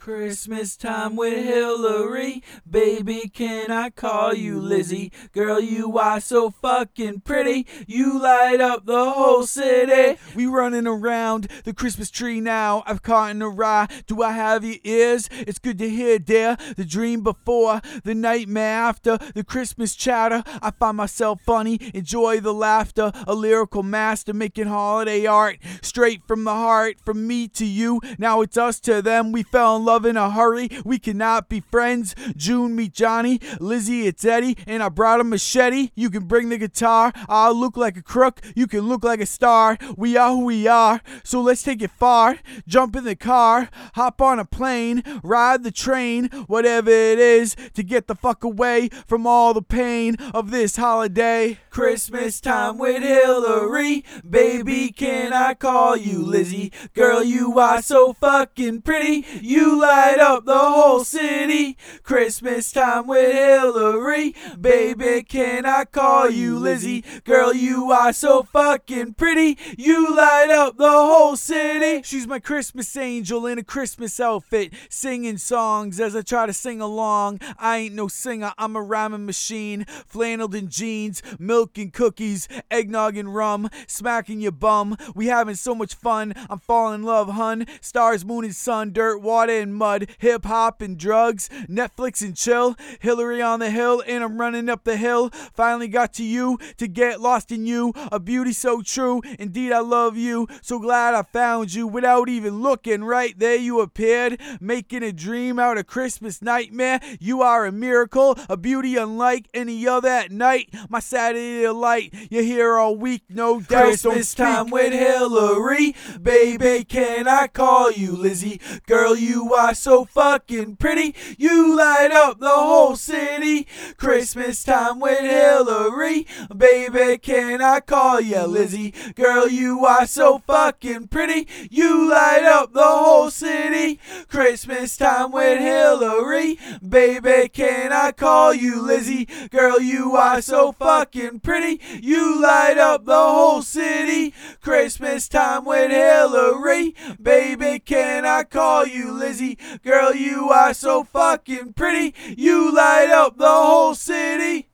Christmas time with Hillary. Baby, can I call you Lizzie? Girl, you are so fucking pretty. You light up the whole city. We running around the Christmas tree now. I've caught in a rye. Do I have your ears? It's good to hear, dear. The dream before, the nightmare after, the Christmas chatter. I find myself funny, enjoy the laughter. A lyrical master making holiday art. Straight from the heart, from me to you. Now it's us to them. We fell in love in a hurry. We cannot be friends. June, meet Johnny. Lizzie, it's Eddie. And I brought a machete. You can bring the guitar. I'll look like a crook. You can look like a star. We are who we are. So let's take it far. Jump in the car. Hop on a plane. Ride the train. Whatever it is to get the fuck away from all the pain of this holiday. Christmas time with Hillary. Baby, can I call you Lizzie? Girl, you are so fucking pretty. You light up the whole city. Christmas time with Hillary. Baby, can I call you Lizzie? Girl, you are so fucking pretty. You light up the whole city. She's my Christmas angel in a Christmas outfit, singing songs as I try to sing along. I ain't no singer, I'm a rhyming machine. Flanneled in jeans, milk and cookies, eggnog and rum, smacking your bum. We having so much fun, I'm falling in love, hun. Stars, moon and sun, dirt, water and mud, hip hop and drugs, Netflix and chill. Hillary on the hill and I'm running up the hill. Finally got to you to get lost in you. A beauty so true, indeed I love you. So glad I found you without even looking. Right there you appeared, making a dream out of Christmas nightmare. You are a miracle, a beauty unlike any other at night. My Saturday delight, you're here all week, no doubt. Christmas time with Hillary. Baby, can I call you Lizzie? Girl, you are so fucking pretty. You light up the whole city. Christmas time with Hillary. Baby, can I call you Lizzie? Girl, you are so fucking pretty. You light up the whole city. Christmas time with Hillary. Baby, can I call you Lizzie? Girl, you are so fucking pretty. You light up the whole city. Christmas time with Hillary. Baby, can I call you Lizzie? Girl, you are so fucking pretty. You light up the whole city.